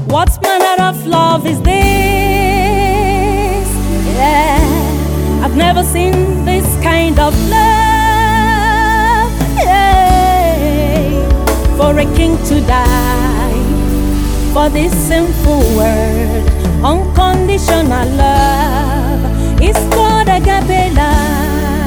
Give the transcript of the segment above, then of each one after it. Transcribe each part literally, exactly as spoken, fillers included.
What manner of love is this? Yeah, I've never seen this kind of love. Yeah, for a king to die for this sinful world. Unconditional love is called agape love.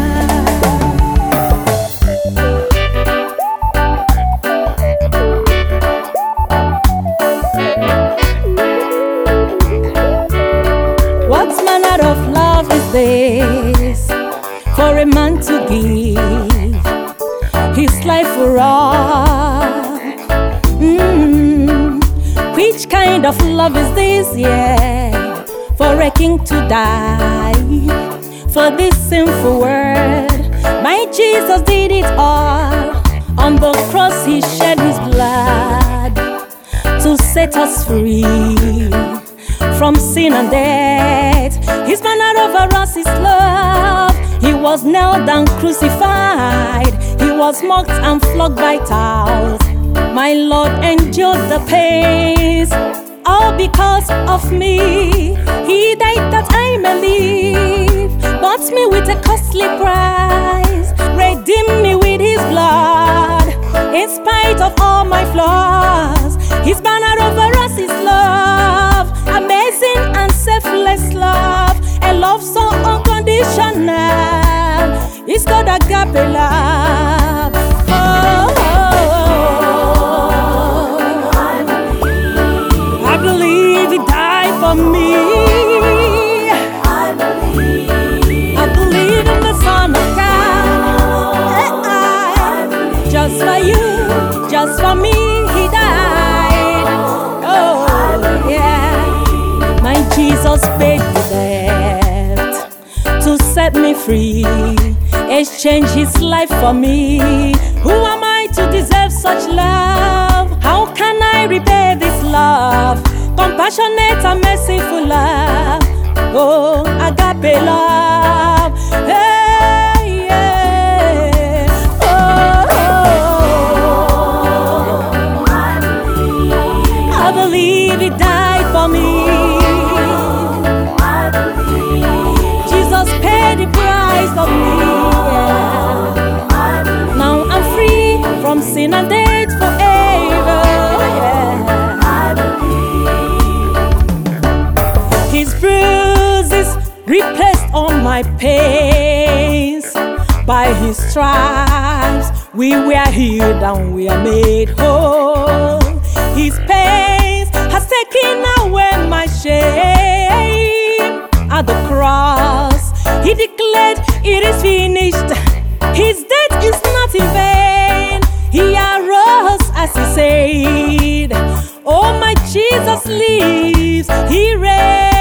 What manner of love is this? For a man to give his life for all. Mm. Which kind of love is this? Yeah, for a king to die for this sinful world. My Jesus did it all. On the cross he shed his blood to set us free from sin and death. His banner over us is love. He was nailed and crucified. He was mocked and flogged by thousands. My Lord endured the pains, all because of me. He died that I may live, bought me with a costly price, redeemed me with his blood. In spite of all my flaws, his banner over us is love. Amazing and selfless love, a love so unconditional. It's called agape love. Oh, oh, oh. I believe he died for me. I believe, I believe in the Son of God. Just for you, just for me, he died. Oh, yeah. My Jesus paid the debt to set me free, exchange his life for me. Who am I to deserve such love? How can I repay this love? Compassionate and merciful love. Oh, agape love. Hey, yeah. Oh, oh, I believe he died for me. Jesus paid the price of me. Yeah. Now I'm free from sin and death forever. Yeah. His bruises replaced all my pains. By his stripes we were healed and we are made whole. His pains has taken away my shame. At the cross he declared it is finished. His death is not in vain. He arose as he said, oh, my Jesus lives, he reigns.